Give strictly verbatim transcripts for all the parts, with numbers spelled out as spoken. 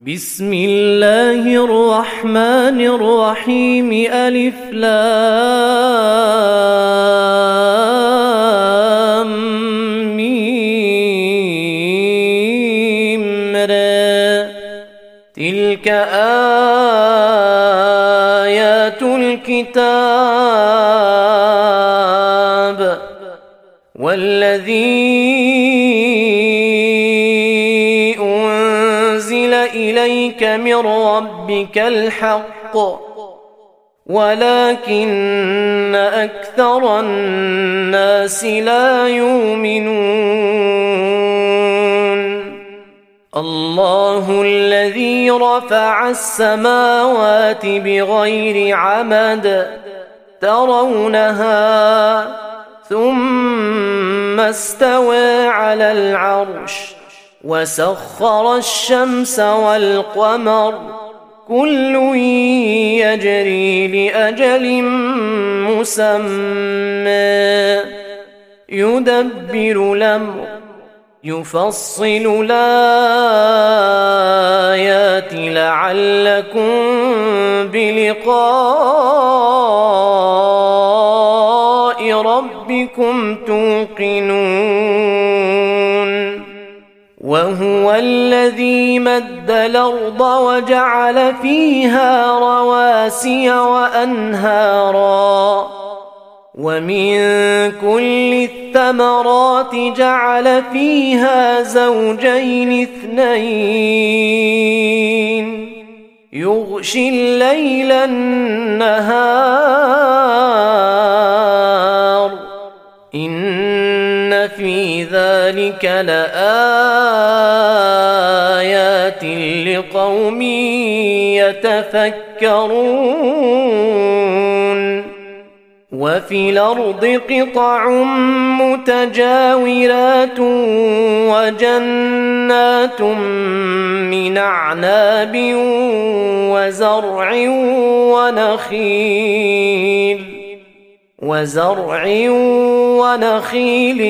بسم الله الرحمن الرحيم ألف لام ميم را تلك آيات الكتاب والذي إليك من ربك الحق ولكن أكثر الناس لا يؤمنون الله الذي رفع السماوات بغير عمد ترونها ثم استوى على العرش وسخر الشمس والقمر كل يجري لأجل مسمى يدبر الأمر يفصل الآيات لعلكم بلقاء ربكم توقنون وهو الذي مد الأرض وجعل فيها رواسي وأنهارا ومن كل الثمرات جعل فيها زوجين اثنين يغشي الليل النهار إن في ذلك لآيات لقوم يتفكرون وفي الأرض قطع متجاورات وجنات من أعناب وزرع ونخيل وزرع ونخيل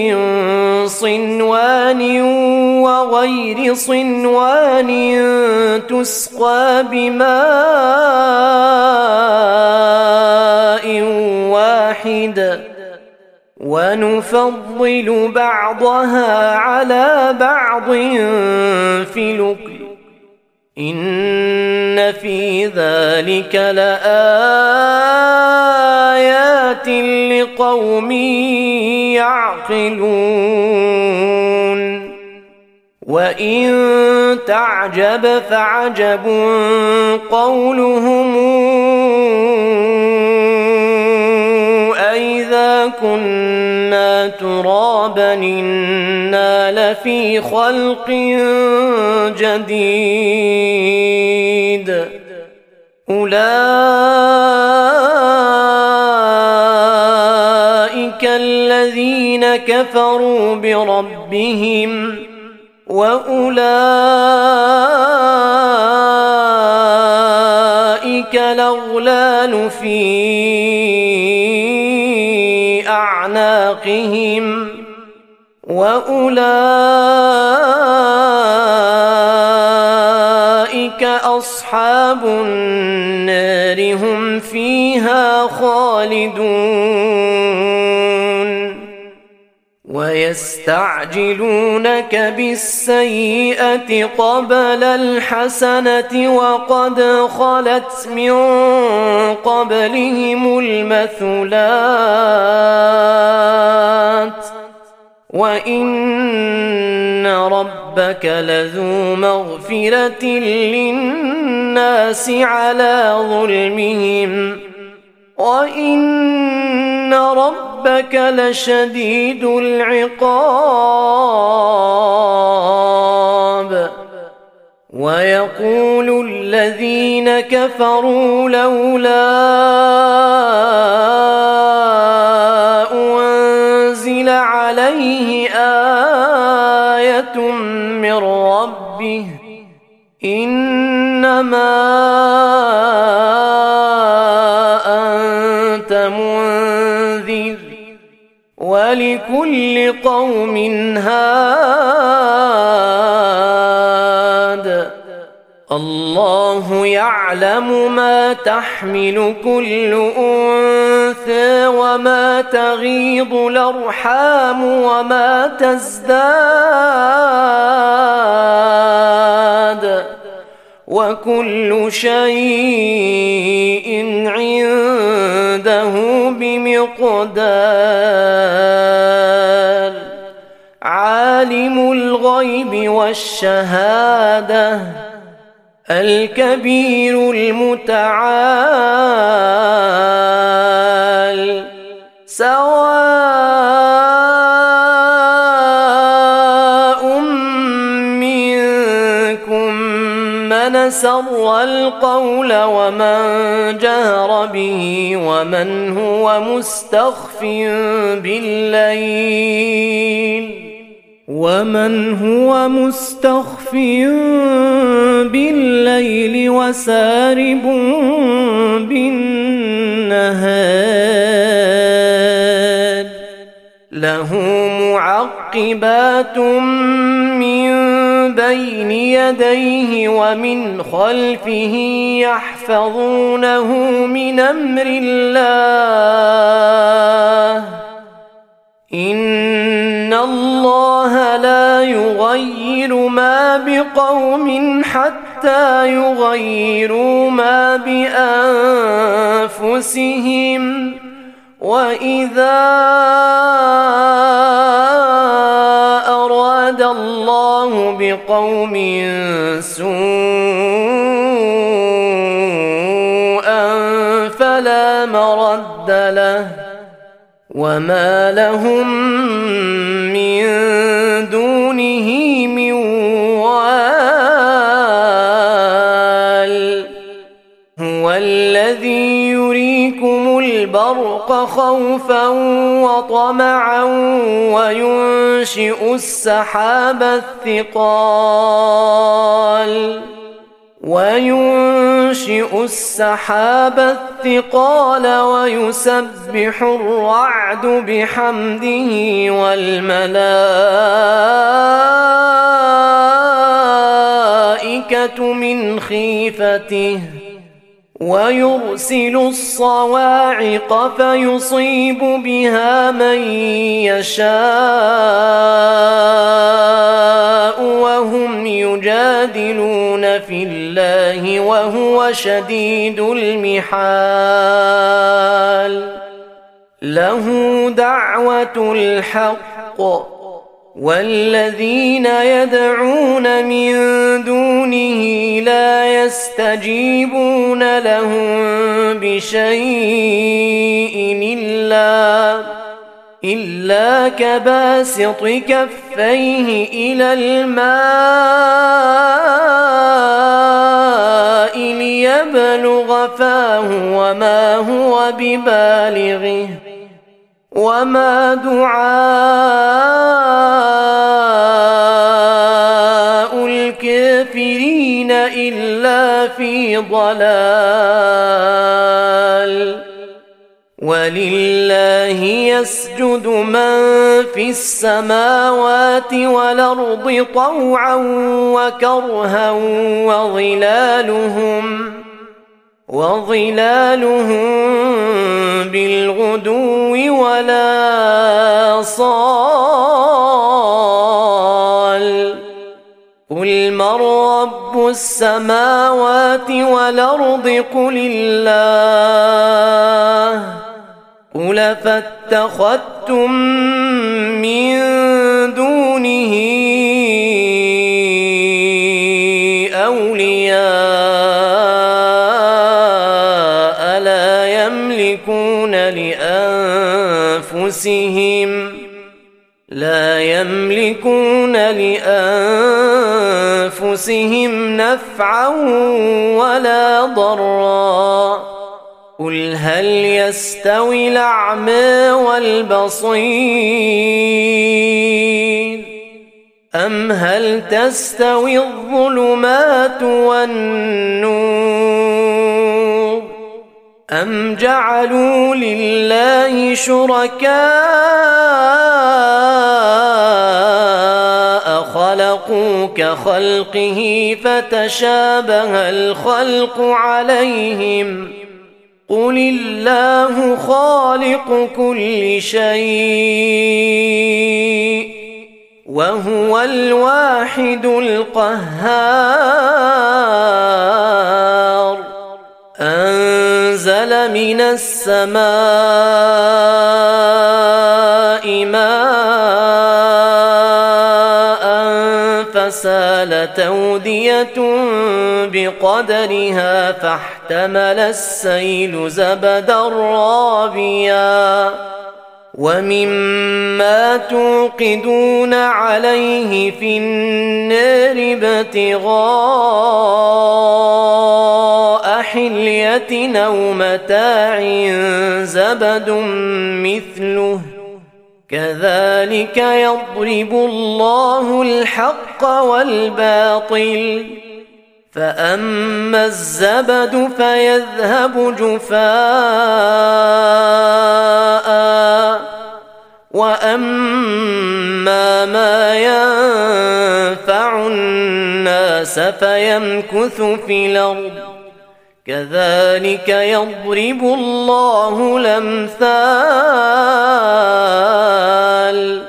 صنوان وغير صنوان تسقى بماء واحد ونفضل بعضها على بعض في الأكل إن في ذلك لآيات لقوم يعقلون وإن تعجب فعجب قولهم أإذا كنا ترابا إنا لفي خلق جديد أولئك الذين كفروا بربهم وأولئك الأغلال في أعناقهم وأولئك أصحاب النار هم فيها خالدون ويستعجلونك بالسيئة قبل الحسنة وقد خلت من قبلهم المثلات وإن ربك لذو مغفرة للناس على ظلمهم وإن ربك لشديد العقاب ويقول الذين كفروا لولا أنزل عليه آية من ربه إنما أنت منذر ولكل قوم هاد الله يعلم ما تحمل كل أنثى وما تغيض الأرحام وما تزداد وكل شيء عنده بمقدار عالم الغيب والشهادة الكبير المتعال سواء منكم من سر القول ومن جهر به ومن هو مستخف بالليل ومن هو مستخف بالليل وسارب بالنهار له معقبات من بين يديه ومن خلفه يحفظونه من أمر الله إن الله لا يغير ما بقوم حتى يغيروا ما بأنفسهم وإذا أراد الله بقوم سوءا فلا مرد له وما لهم من دونه من وال هو الذي يريكم البرق خوفا وطمعا وينشئ السحاب الثقال وينشئ السحاب الثقال ويسبح الرعد بحمده والملائكة من خيفته ويرسل الصواعق فيصيب بها من يشاء وهم يجادلون في الله وهو شديد المحال له دعوة الحق والذين يدعون من دونه لا يستجيبون لهم بشيء إلا إلا كباسط كفيه إلى الماء ليبلغ فاه وما هو ببالغه وما دعاء الكافرين إلا في ضلال ولله يسجد من في السماوات والأرض طوعا وكرها وظلالهم وظلالهم بالغدو ولا صال قل من رب السماوات والأرض قل الله قل فاتخذتم من دونه أولياء لا يملكون لأنفسهم لا يملكون لأنفسهم نفعا ولا ضرا قل هل يستوي الأعمى والبصير أم هل تستوي الظلمات والنور أم جعلوا لله شركاء خلقوا كخلقه فتشابه الخلق عليهم قل الله خالق كل شيء وهو الواحد القهار أنزل من السماء ماء فسالت أودية بقدرها فاحتمل السيل زبدا رابيا ومما توقدون عليه في النار ابتغاء حلية أو متاع زبد مثله كذلك يضرب الله الحق والباطل فأما الزبد فيذهب جفاء وأما ما ينفع الناس فيمكث في الأرض كذلك يضرب الله الأمثال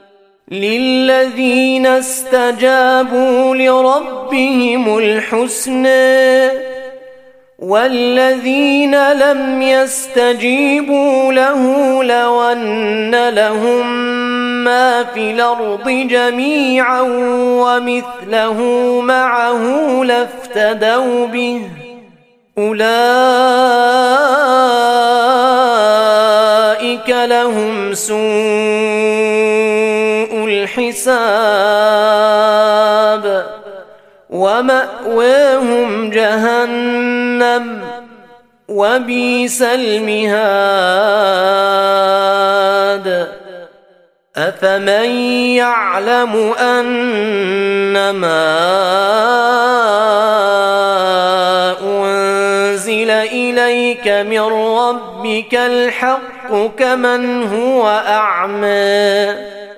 للذين استجابوا لربهم الحسنى والذين لم يستجيبوا له لو أن لهم ما في الأرض جميعا ومثله معه لافتدوا به أولئك لهم سوء الحساب ومأواهم جهنم وبئس المهاد أفمن يعلم أنما أنزل إليك من ربك الحق كمن هو أعمى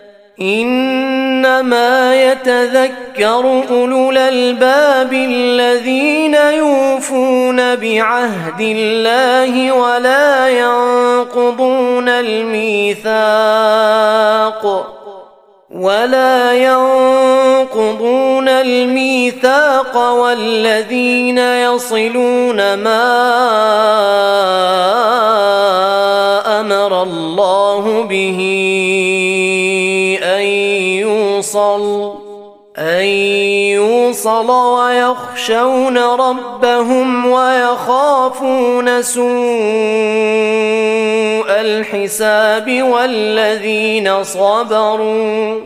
إنما يتذكر أولو الألباب الذين يوفون بعهد الله ولا ينقضون الميثاق ولا ينقضون الميثاق والذين يصلون ما أمر الله به أن يوصل أن يوصل ويخشون ربهم ويخافون سوء الحساب والذين صبروا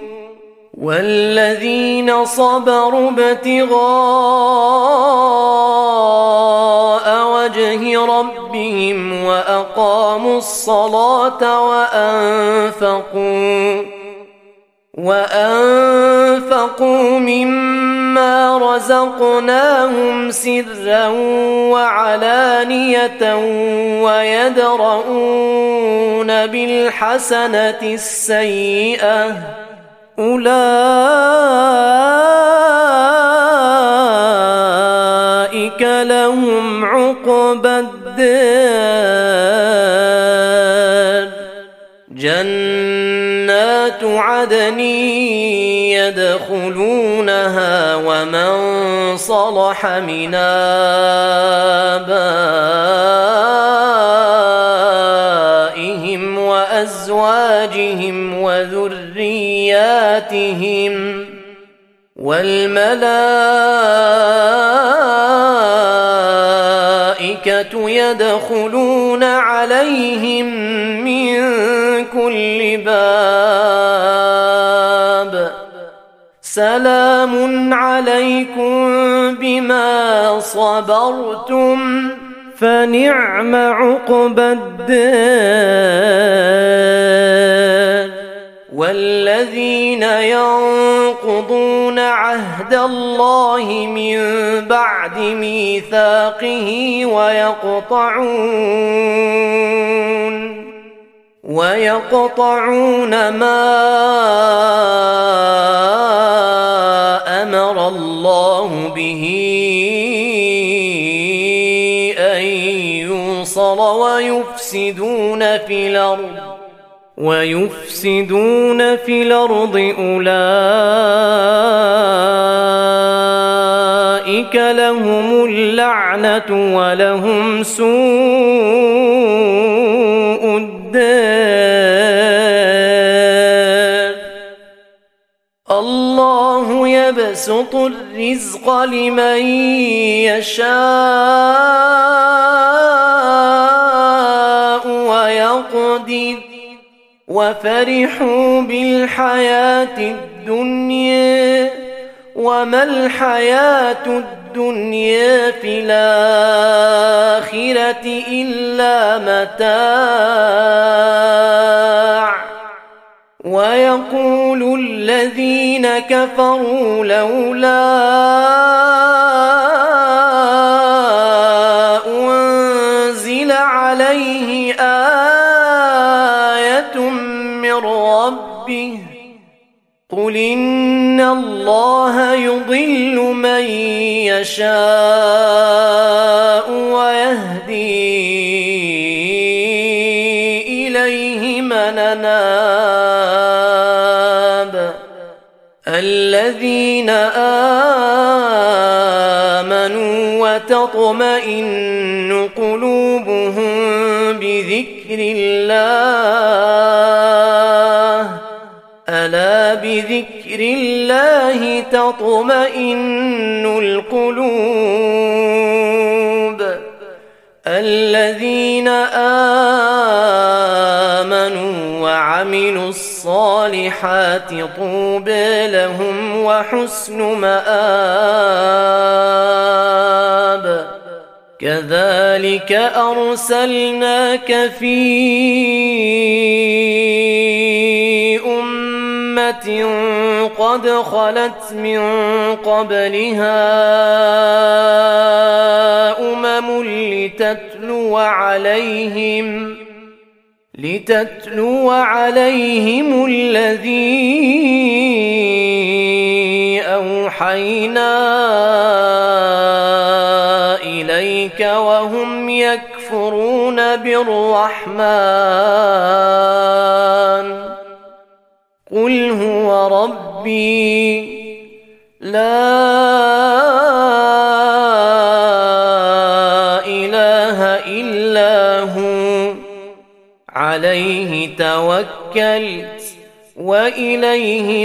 والذين صبروا ابتغاء وجه ربهم وأقاموا الصلاة وأنفقوا وأنفقوا مما رزقناهم سرا وعلانية ويدرؤون بالحسنة السيئة أولئك لهم عقبى الدار جنات عدن يدخلونها ومن صلح من آبائهم وأزواجهم وذرياتهم والملائكة يدخلون عليهم من كل باب سلام عليكم بما صبرتم فنعم عقبى الدار والذين ينقضون عهد الله من بعد ميثاقه ويقطعون ويقطعون ما أمر الله به أن يوصل ويفسدون في الأرض ويفسدون في الأرض أولئك لهم اللعنة ولهم سوء الدار. الله يبسط الرزق لمن يشاء ويقدر وفرحوا بالحياة الدنيا وما الحياة الدنيا في الآخرة إلا متاع. ويقول الذين كفروا لولا أنزل عليه آية من ربه قل إن الله يضل من يشاء ويهدي إليه من أناب. الذين آمنوا وتطمئن قلوبهم بذكر الله ألا بذكر الله تطمئن القلوب. الذين آمنوا وعملوا الصالحات طوبى لهم وحسن مآب. كذلك أرسلناك في أمة قد خلت من قبلها أمم لتتلو عليهم لتتلو عليهم الذي أوحينا إليك وهم يكفرون بالرحمن قل هو ربي لا إله إلا هو عليه توكلت وإليه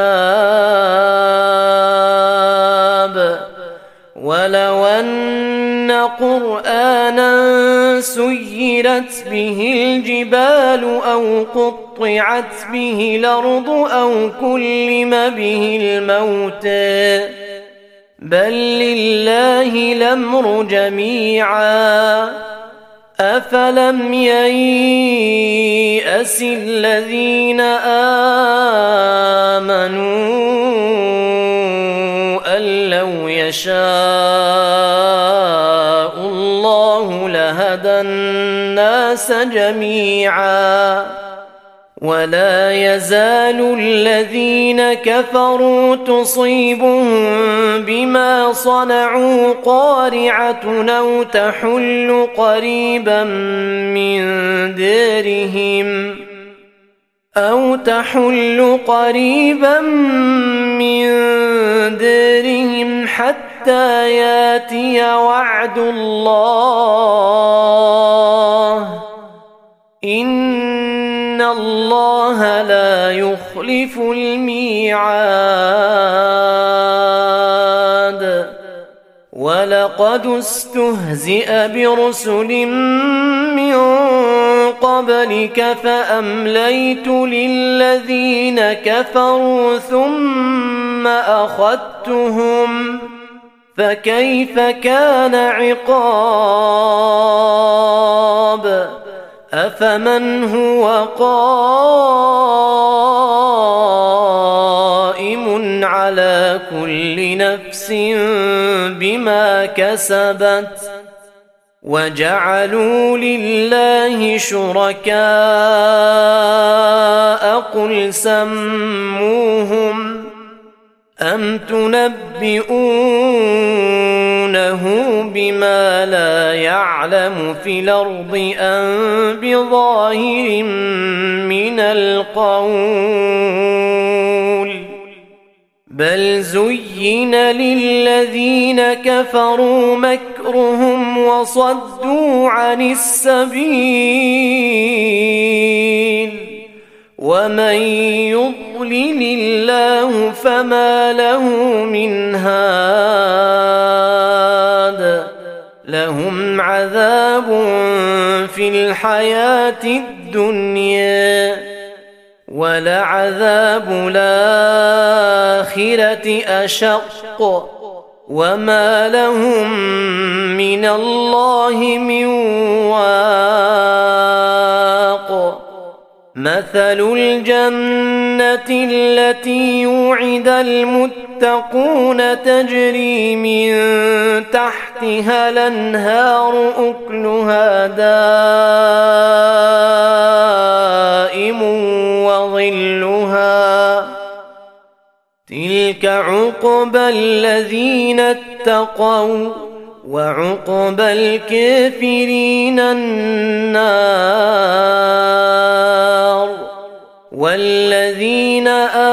متاب. ولو أن قرآنا سيرت به الجبال أو قطعت به الأرض أو كلم به الموتى بل لله الأمر جميعا أفلم ييأس الذين آمنوا أن لو يشاء الله لهدى الناس جميعا ولا يزال الذين كفروا تصيبهم بما صنعوا قارعة أو تحل قريبا من دارهم أو تحل قريبا من دارهم حتى ياتي وعد الله إن الله لا يخلف الميعاد. ولقد استهزئ برسل من قبلك فأمليت للذين كفروا ثم أخذتهم فكيف كان عقاب. أفمن هو قائم على كل نفس بما كسبت وجعلوا لله شركاء قل سموهم أم تنبئونه بما لا يعلم في الأرض أم بظاهر من القول بل زين للذين كفروا مكرهم وصدوا عن السبيل ومن يضلل الله فما له من هاد لهم عذاب في الحياة الدنيا ولعذاب الآخرة أشق وما لهم من الله من واق مثل الجنة التي يوعد المتقون تجري من تحتها الأنهار أكلها دائم وظلها تلك عقبى الذين اتقوا وعقبى الكافرين النار والذين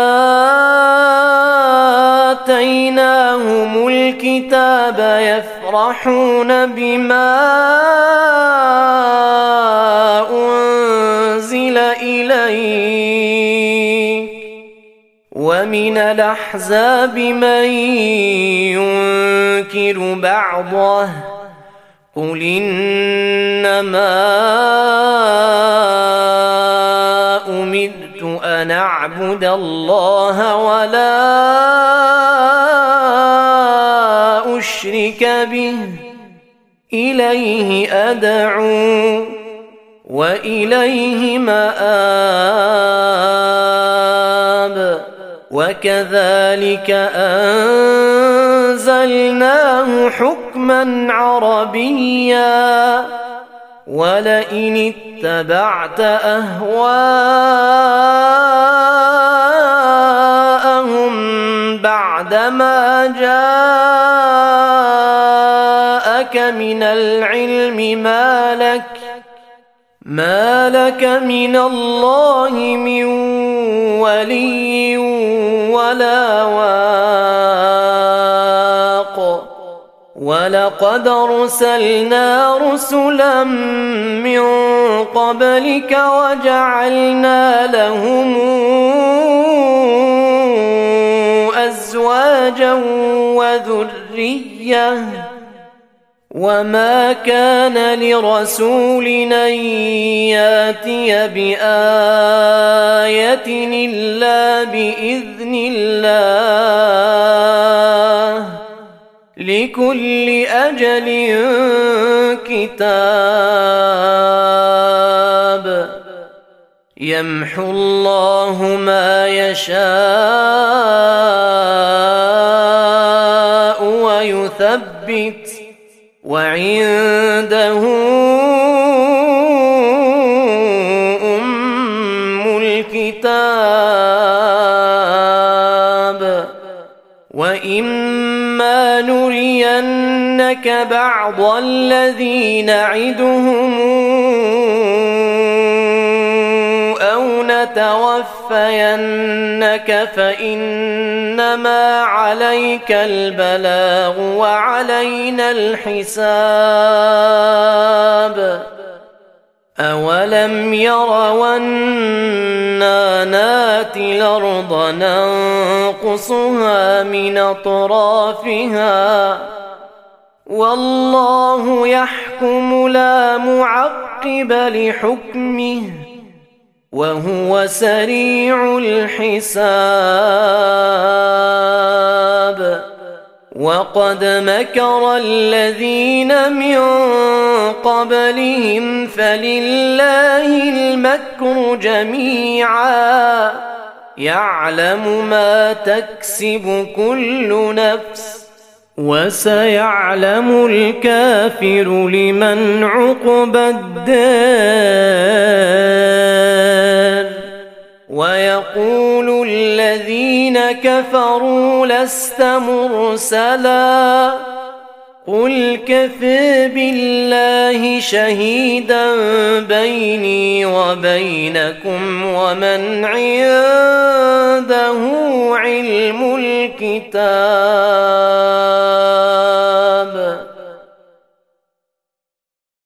آتيناهم الكتاب يفرحون بما أنزل إليك ومن الأحزاب من ينكر بعضه قل إنما أمرت أن أعبد الله ولا أشرك به إليه أدعو وإليه مآب وكذلك أنزلناه حكما عربيا ولئن اتبعت أهواءهم بعدما جاءك من العلم ما لك ما لك من الله من ولي ولا واق ولقد أرسلنا رسلا من قبلك وجعلنا لهم أزواجا وذرية وما كان لرسول أن يأتي بآية إلا بإذن الله لكل أجل كتاب يمحو الله ما يشاء ويثبت وعنده أم الكتاب وإما نرينك بعض الذي نعدهم أو نتوفينك فإنما عليك البلاغ وعلينا الحساب أولم يروا أنا ناتي الأرض ننقصها من أطرافها والله يحكم لا معقب لحكمه وهو سريع الحساب وقد مكر الذين من قبلهم فلله المكر جميعا يعلم ما تكسب كل نفس وسيعلم الكافر لمن عقبى الدار ويقول الذين كفروا لست مرسلا قل كفى بالله شهيدا بيني وبينكم ومن عنده علم الكتاب